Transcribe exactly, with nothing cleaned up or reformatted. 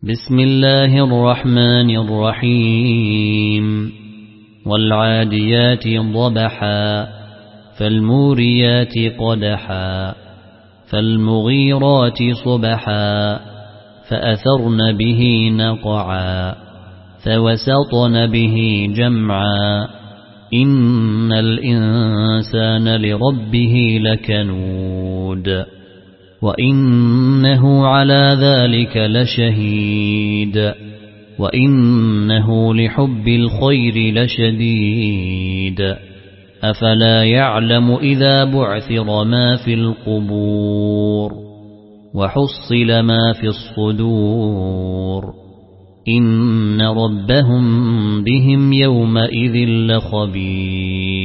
بسم الله الرحمن الرحيم والعاديات ضبحا فالموريات قدحا فالمغيرات صبحا فأثرن به نقعا فوسطن به جمعا إن الإنسان لربه لكنود وإنه على ذلك لشهيد وإنه لحب الخير لشديد أفلا يعلم إذا بعثر ما في القبور وحصل ما في الصدور إن ربهم بهم يومئذ لخبير.